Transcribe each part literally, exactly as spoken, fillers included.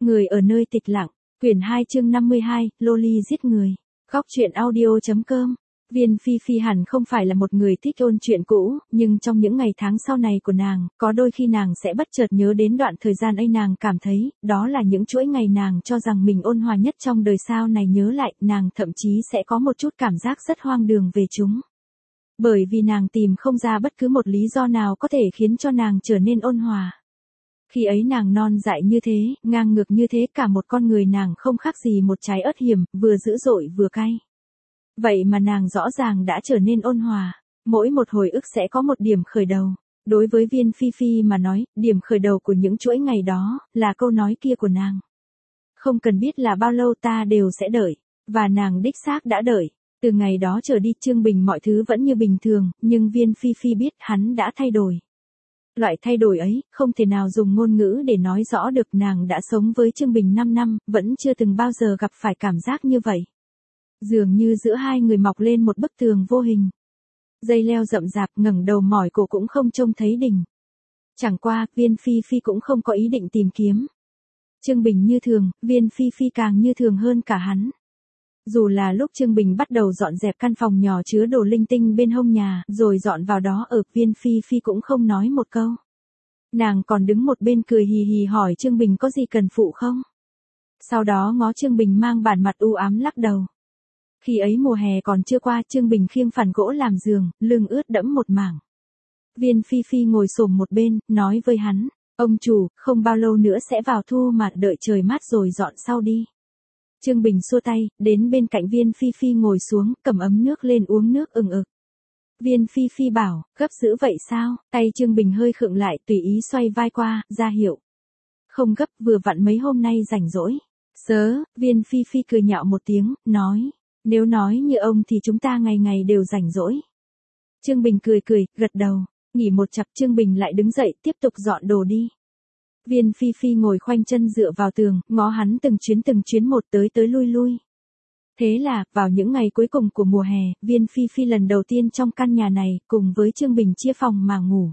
Người ở nơi tịch lặng, quyển hai chương năm mươi hai, Loli giết người. Góc truyện audio.com. Viên Phi Phi hẳn không phải là một người thích ôn chuyện cũ, nhưng trong những ngày tháng sau này của nàng, có đôi khi nàng sẽ bất chợt nhớ đến đoạn thời gian ấy, nàng cảm thấy, đó là những chuỗi ngày nàng cho rằng mình ôn hòa nhất trong đời. Sau này nhớ lại, nàng thậm chí sẽ có một chút cảm giác rất hoang đường về chúng. Bởi vì nàng tìm không ra bất cứ một lý do nào có thể khiến cho nàng trở nên ôn hòa. Khi ấy nàng non dại như thế, ngang ngược như thế, cả một con người nàng không khác gì một trái ớt hiểm, vừa dữ dội vừa cay. Vậy mà nàng rõ ràng đã trở nên ôn hòa. Mỗi một hồi ức sẽ có một điểm khởi đầu. Đối với Viên Phi Phi mà nói, điểm khởi đầu của những chuỗi ngày đó, là câu nói kia của nàng. Không cần biết là bao lâu ta đều sẽ đợi. Và nàng đích xác đã đợi. Từ ngày đó trở đi, Chương Bình mọi thứ vẫn như bình thường, nhưng Viên Phi Phi biết hắn đã thay đổi. Loại thay đổi ấy, không thể nào dùng ngôn ngữ để nói rõ được. Nàng đã sống với Chương Bình năm năm, vẫn chưa từng bao giờ gặp phải cảm giác như vậy. Dường như giữa hai người mọc lên một bức tường vô hình. Dây leo rậm rạp, ngẩng đầu mỏi cổ cũng không trông thấy đỉnh. Chẳng qua, Viên Phi Phi cũng không có ý định tìm kiếm. Chương Bình như thường, Viên Phi Phi càng như thường hơn cả hắn. Dù là lúc Chương Bình bắt đầu dọn dẹp căn phòng nhỏ chứa đồ linh tinh bên hông nhà, rồi dọn vào đó ở, Viên Phi Phi cũng không nói một câu. Nàng còn đứng một bên cười hì hì hỏi Chương Bình có gì cần phụ không? Sau đó ngó Chương Bình mang bản mặt u ám lắc đầu. Khi ấy mùa hè còn chưa qua, Chương Bình khiêng phản gỗ làm giường, lưng ướt đẫm một mảng. Viên Phi Phi ngồi xổm một bên, nói với hắn, ông chủ, không bao lâu nữa sẽ vào thu mà, đợi trời mát rồi dọn sau đi. Chương Bình xua tay, đến bên cạnh Viên Phi Phi ngồi xuống, cầm ấm nước lên uống nước ừng ực. Viên Phi Phi bảo, gấp dữ vậy sao? Tay Chương Bình hơi khựng lại, tùy ý xoay vai qua, ra hiệu. Không gấp, vừa vặn mấy hôm nay rảnh rỗi. Sớ, Viên Phi Phi cười nhạo một tiếng, nói, nếu nói như ông thì chúng ta ngày ngày đều rảnh rỗi. Chương Bình cười cười, gật đầu, nghỉ một chặp. Chương Bình lại đứng dậy, tiếp tục dọn đồ đi. Viên Phi Phi ngồi khoanh chân dựa vào tường, ngó hắn từng chuyến từng chuyến một, tới tới lui lui. Thế là, vào những ngày cuối cùng của mùa hè, Viên Phi Phi lần đầu tiên trong căn nhà này, cùng với Chương Bình chia phòng mà ngủ.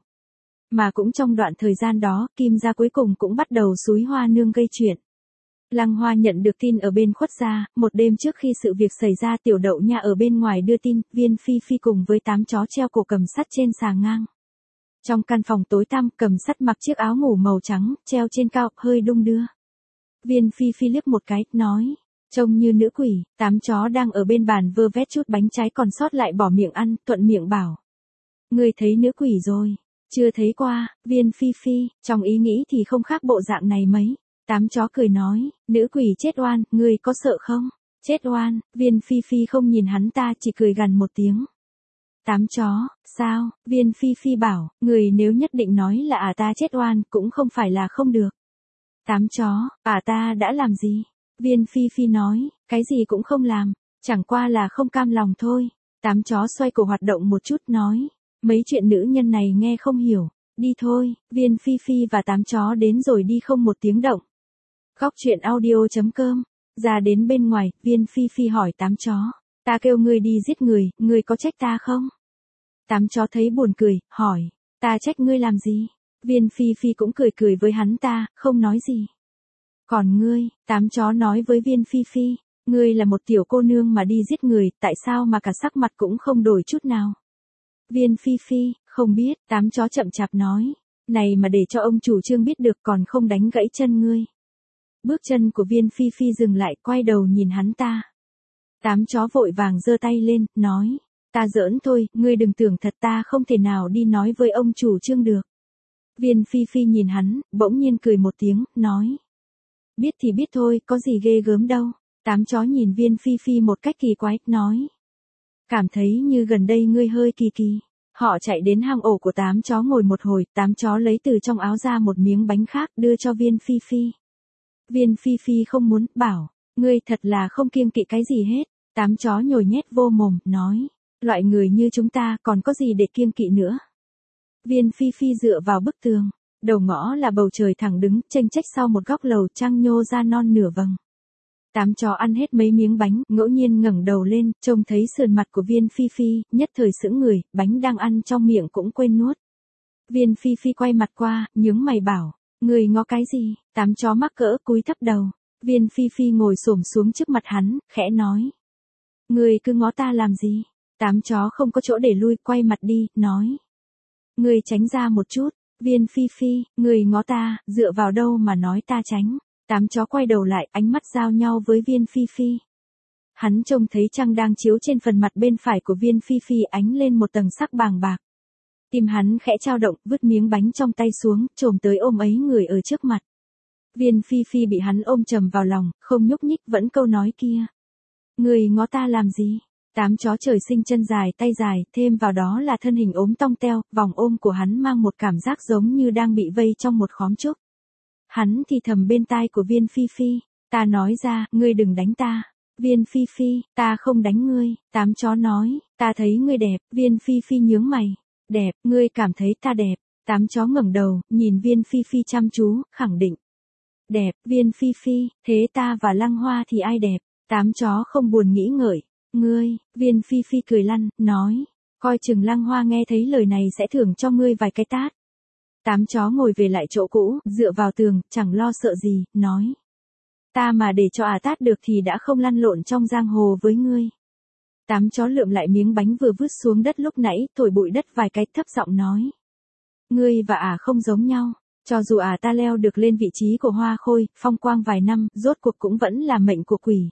Mà cũng trong đoạn thời gian đó, Kim gia cuối cùng cũng bắt đầu xúi Hoa Nương gây chuyện. Lăng Hoa nhận được tin ở bên Khuất gia, một đêm trước khi sự việc xảy ra, Tiểu Đậu Nha ở bên ngoài đưa tin, Viên Phi Phi cùng với tám chó treo cổ cầm sắt trên xà ngang. Trong căn phòng tối tăm, cầm sắt mặc chiếc áo ngủ màu trắng, treo trên cao, hơi đung đưa. Viên Phi Phi liếc một cái, nói, trông như nữ quỷ. Tám chó đang ở bên bàn vơ vét chút bánh trái còn sót lại bỏ miệng ăn, thuận miệng bảo. Ngươi thấy nữ quỷ rồi? Chưa thấy qua. Viên Phi Phi, trong ý nghĩ thì không khác bộ dạng này mấy. Tám chó cười nói, nữ quỷ chết oan, ngươi có sợ không? Chết oan. Viên Phi Phi không nhìn hắn ta, chỉ cười gằn một tiếng. Tám chó, sao? Viên Phi Phi bảo, người nếu nhất định nói là à ta chết oan, cũng không phải là không được. Tám chó, à ta đã làm gì? Viên Phi Phi nói, cái gì cũng không làm, chẳng qua là không cam lòng thôi. Tám chó xoay cổ hoạt động một chút, nói, mấy chuyện nữ nhân này nghe không hiểu, đi thôi. Viên Phi Phi và tám chó đến rồi đi không một tiếng động. Góc truyện audio.com. Ra đến bên ngoài, Viên Phi Phi hỏi tám chó, ta kêu ngươi đi giết người, ngươi có trách ta không? Tám chó thấy buồn cười, hỏi, ta trách ngươi làm gì? Viên Phi Phi cũng cười cười với hắn ta, không nói gì. Còn ngươi? Tám chó nói với Viên Phi Phi, ngươi là một tiểu cô nương mà đi giết người, tại sao mà cả sắc mặt cũng không đổi chút nào? Viên Phi Phi, không biết. Tám chó chậm chạp nói, này mà để cho ông chủ Trương biết được còn không đánh gãy chân ngươi. Bước chân của Viên Phi Phi dừng lại, quay đầu nhìn hắn ta. Tám chó vội vàng giơ tay lên, nói, ta giỡn thôi, ngươi đừng tưởng thật, ta không thể nào đi nói với ông chủ Trương được. Viên Phi Phi nhìn hắn, bỗng nhiên cười một tiếng, nói, biết thì biết thôi, có gì ghê gớm đâu. Tám chó nhìn Viên Phi Phi một cách kỳ quái, nói, cảm thấy như gần đây ngươi hơi kỳ kỳ. Họ chạy đến hang ổ của tám chó ngồi một hồi, tám chó lấy từ trong áo ra một miếng bánh khác, đưa cho Viên Phi Phi. Viên Phi Phi không muốn, bảo, ngươi thật là không kiêng kỵ cái gì hết. Tám chó nhồi nhét vô mồm, nói, loại người như chúng ta còn có gì để kiêng kỵ nữa. Viên Phi Phi dựa vào bức tường, đầu ngõ là bầu trời thẳng đứng, chênh chách sau một góc lầu, trăng nhô ra non nửa vầng. Tám chó ăn hết mấy miếng bánh, ngẫu nhiên ngẩng đầu lên, trông thấy sườn mặt của Viên Phi Phi, nhất thời sững người, bánh đang ăn trong miệng cũng quên nuốt. Viên Phi Phi quay mặt qua, nhướng mày bảo, Người ngó cái gì? Tám chó mắc cỡ cúi thấp đầu. Viên Phi Phi ngồi xổm xuống trước mặt hắn, khẽ nói. Người cứ ngó ta làm gì? Tám chó không có chỗ để lui, quay mặt đi, nói. Người tránh ra một chút. Viên Phi Phi, người ngó ta, dựa vào đâu mà nói ta tránh? Tám chó quay đầu lại, ánh mắt giao nhau với Viên Phi Phi. Hắn trông thấy trăng đang chiếu trên phần mặt bên phải của Viên Phi Phi ánh lên một tầng sắc bàng bạc. Tim hắn khẽ trao động, vứt miếng bánh trong tay xuống, chồm tới ôm ấy người ở trước mặt. Viên Phi Phi bị hắn ôm chầm vào lòng, không nhúc nhích, vẫn câu nói kia. Người ngó ta làm gì? Tám chó trời sinh chân dài tay dài, thêm vào đó là thân hình ốm tong teo, vòng ôm của hắn mang một cảm giác giống như đang bị vây trong một khóm trúc. Hắn thì thầm bên tai của Viên Phi Phi, ta nói ra, ngươi đừng đánh ta. Viên Phi Phi, ta không đánh ngươi. Tám chó nói, ta thấy ngươi đẹp. Viên Phi Phi nhướng mày, đẹp, ngươi cảm thấy ta đẹp. Tám chó ngẩng đầu, nhìn Viên Phi Phi chăm chú, khẳng định. Đẹp, Viên Phi Phi, thế ta và Lăng Hoa thì ai đẹp? Tám chó không buồn nghĩ ngợi. Ngươi, Viên Phi Phi cười lăn, nói, coi chừng Lăng Hoa nghe thấy lời này sẽ thưởng cho ngươi vài cái tát. Tám chó ngồi về lại chỗ cũ, dựa vào tường, chẳng lo sợ gì, nói. Ta mà để cho à tát được thì đã không lăn lộn trong giang hồ với ngươi. Tám chó lượm lại miếng bánh vừa vứt xuống đất lúc nãy, thổi bụi đất vài cái, thấp giọng nói. Ngươi và à không giống nhau, cho dù à ta leo được lên vị trí của Hoa Khôi, phong quang vài năm, rốt cuộc cũng vẫn là mệnh của quỷ.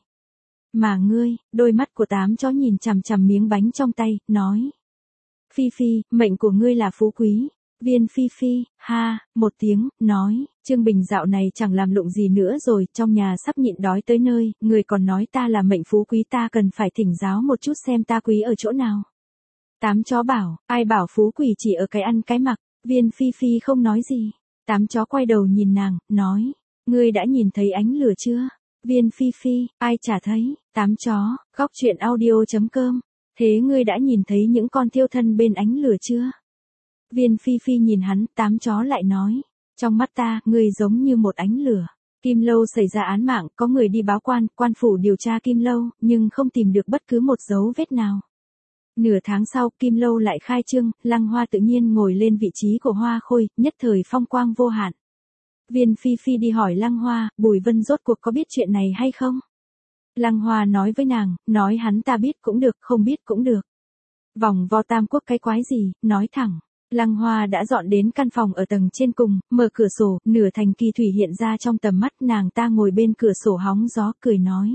Mà ngươi, đôi mắt của tám chó nhìn chằm chằm miếng bánh trong tay, nói. Phi Phi, mệnh của ngươi là phú quý. Viên Phi Phi, ha, một tiếng, nói, Trương Bình dạo này chẳng làm lụng gì nữa rồi, trong nhà sắp nhịn đói tới nơi, người còn nói ta là mệnh phú quý, ta cần phải thỉnh giáo một chút xem ta quý ở chỗ nào. Tám chó bảo, ai bảo phú quỷ chỉ ở cái ăn cái mặc. Viên Phi Phi không nói gì. Tám chó quay đầu nhìn nàng, nói, ngươi đã nhìn thấy ánh lửa chưa? Viên Phi Phi, ai chả thấy. Tám chó, góc truyện audio chấm com. Thế ngươi đã nhìn thấy những con thiêu thân bên ánh lửa chưa? Viên Phi Phi nhìn hắn, tám chó lại nói, trong mắt ta, ngươi giống như một ánh lửa. Kim Lâu xảy ra án mạng, có người đi báo quan, quan phủ điều tra Kim Lâu, nhưng không tìm được bất cứ một dấu vết nào. Nửa tháng sau, Kim Lâu lại khai trương, Lăng Hoa tự nhiên ngồi lên vị trí của Hoa Khôi, nhất thời phong quang vô hạn. Viên Phi Phi đi hỏi Lăng Hoa, Bùi Vân rốt cuộc có biết chuyện này hay không? Lăng Hoa nói với nàng, nói hắn ta biết cũng được, không biết cũng được. Vòng vo tam quốc cái quái gì, nói thẳng. Lăng Hoa đã dọn đến căn phòng ở tầng trên cùng, mở cửa sổ, nửa thành kỳ thủy hiện ra trong tầm mắt, nàng ta ngồi bên cửa sổ hóng gió, cười nói.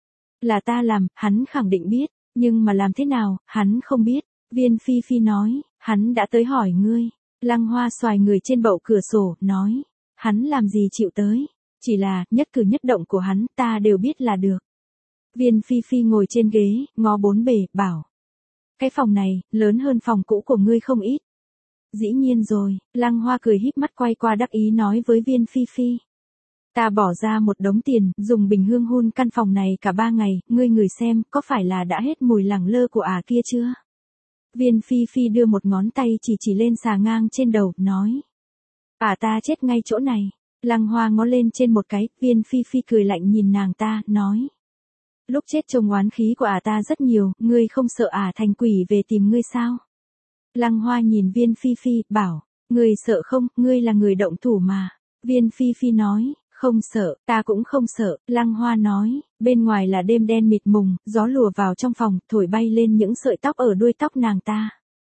Là ta làm, hắn khẳng định biết, nhưng mà làm thế nào, hắn không biết. Viên Phi Phi nói, hắn đã tới hỏi ngươi. Lăng Hoa xoài người trên bậu cửa sổ, nói, hắn làm gì chịu tới, chỉ là, nhất cử nhất động của hắn, ta đều biết là được. Viên Phi Phi ngồi trên ghế, ngó bốn bề, bảo. Cái phòng này, lớn hơn phòng cũ của ngươi không ít. Dĩ nhiên rồi, Lăng Hoa cười híp mắt quay qua đắc ý nói với Viên Phi Phi. Ta bỏ ra một đống tiền, dùng bình hương hun căn phòng này cả ba ngày, ngươi ngửi xem, có phải là đã hết mùi lẳng lơ của ả kia chưa? Viên Phi Phi đưa một ngón tay chỉ chỉ lên xà ngang trên đầu, nói. Ả ta chết ngay chỗ này. Lăng Hoa ngó lên trên một cái, Viên Phi Phi cười lạnh nhìn nàng ta, nói. Lúc chết trông oán khí của ả ta rất nhiều, ngươi không sợ ả thành quỷ về tìm ngươi sao? Lăng Hoa nhìn Viên Phi Phi, bảo, ngươi sợ không, ngươi là người động thủ mà. Viên Phi Phi nói, không sợ, ta cũng không sợ. Lăng Hoa nói, bên ngoài là đêm đen mịt mùng, gió lùa vào trong phòng, thổi bay lên những sợi tóc ở đuôi tóc nàng ta.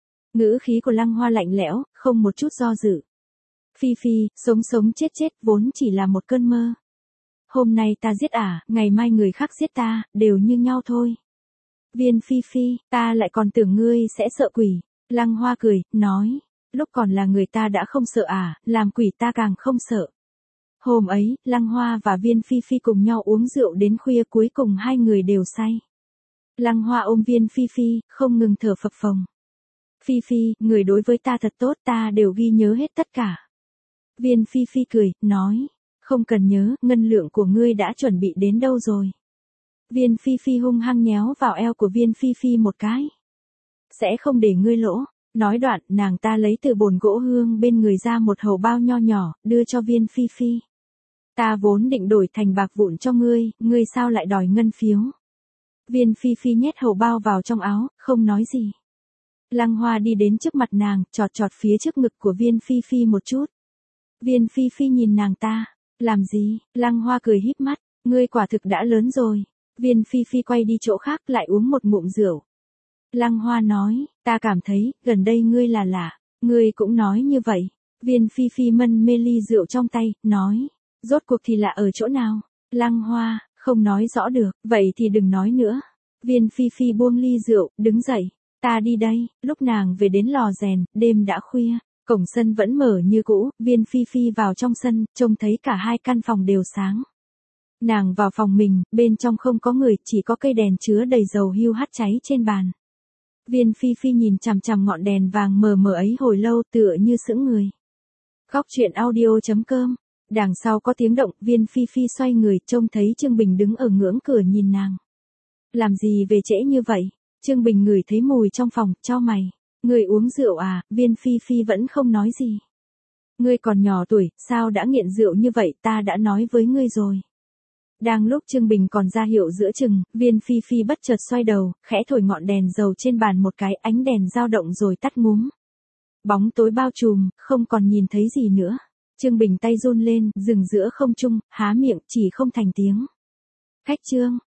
Ngữ khí của Lăng Hoa lạnh lẽo, không một chút do dự. Phi Phi, sống sống chết chết vốn chỉ là một cơn mơ. Hôm nay ta giết ả, ngày mai người khác giết ta, đều như nhau thôi. Viên Phi Phi, ta lại còn tưởng ngươi sẽ sợ quỷ. Lăng Hoa cười, nói, lúc còn là người ta đã không sợ ả, làm quỷ ta càng không sợ. Hôm ấy, Lăng Hoa và Viên Phi Phi cùng nhau uống rượu đến khuya, cuối cùng hai người đều say. Lăng Hoa ôm Viên Phi Phi, không ngừng thở phập phồng. Phi Phi, người đối với ta thật tốt, ta đều ghi nhớ hết tất cả. Viên Phi Phi cười, nói, không cần nhớ, ngân lượng của ngươi đã chuẩn bị đến đâu rồi. Viên Phi Phi hung hăng nhéo vào eo của Viên Phi Phi một cái. Sẽ không để ngươi lỗ. Nói đoạn, nàng ta lấy từ bồn gỗ hương bên người ra một hầu bao nho nhỏ, đưa cho Viên Phi Phi. Ta vốn định đổi thành bạc vụn cho ngươi, ngươi sao lại đòi ngân phiếu? Viên Phi Phi nhét hầu bao vào trong áo, không nói gì. Lăng Hoa đi đến trước mặt nàng, chọt chọt phía trước ngực của Viên Phi Phi một chút. Viên Phi Phi nhìn nàng ta. Làm gì? Lăng Hoa cười híp mắt. Ngươi quả thực đã lớn rồi. Viên Phi Phi quay đi chỗ khác lại uống một ngụm rượu. Lăng Hoa nói, ta cảm thấy, gần đây ngươi là lạ. Ngươi cũng nói như vậy. Viên Phi Phi mân mê ly rượu trong tay, nói. Rốt cuộc thì lạ ở chỗ nào? Lăng Hoa, không nói rõ được, vậy thì đừng nói nữa. Viên Phi Phi buông ly rượu, đứng dậy. Ta đi đây. Lúc nàng về đến lò rèn, đêm đã khuya. Cổng sân vẫn mở như cũ, Viên Phi Phi vào trong sân, trông thấy cả hai căn phòng đều sáng. Nàng vào phòng mình, bên trong không có người, chỉ có cây đèn chứa đầy dầu hưu hắt cháy trên bàn. Viên Phi Phi nhìn chằm chằm ngọn đèn vàng mờ mờ ấy hồi lâu tựa như sững người. Góc truyện audio chấm com. Đằng sau có tiếng động, Viên Phi Phi xoay người, trông thấy Trương Bình đứng ở ngưỡng cửa nhìn nàng. Làm gì về trễ như vậy? Trương Bình ngửi thấy mùi trong phòng, chau mày. Ngươi uống rượu à? Viên Phi Phi vẫn không nói gì. Ngươi còn nhỏ tuổi, sao đã nghiện rượu như vậy, ta đã nói với ngươi rồi. Đang lúc Trương Bình còn ra hiệu giữa chừng, Viên Phi Phi bất chợt xoay đầu, khẽ thổi ngọn đèn dầu trên bàn một cái, ánh đèn dao động rồi tắt ngúm. Bóng tối bao trùm, không còn nhìn thấy gì nữa. Trương Bình tay run lên, dừng giữa không trung, há miệng, chỉ không thành tiếng. Khách Trương,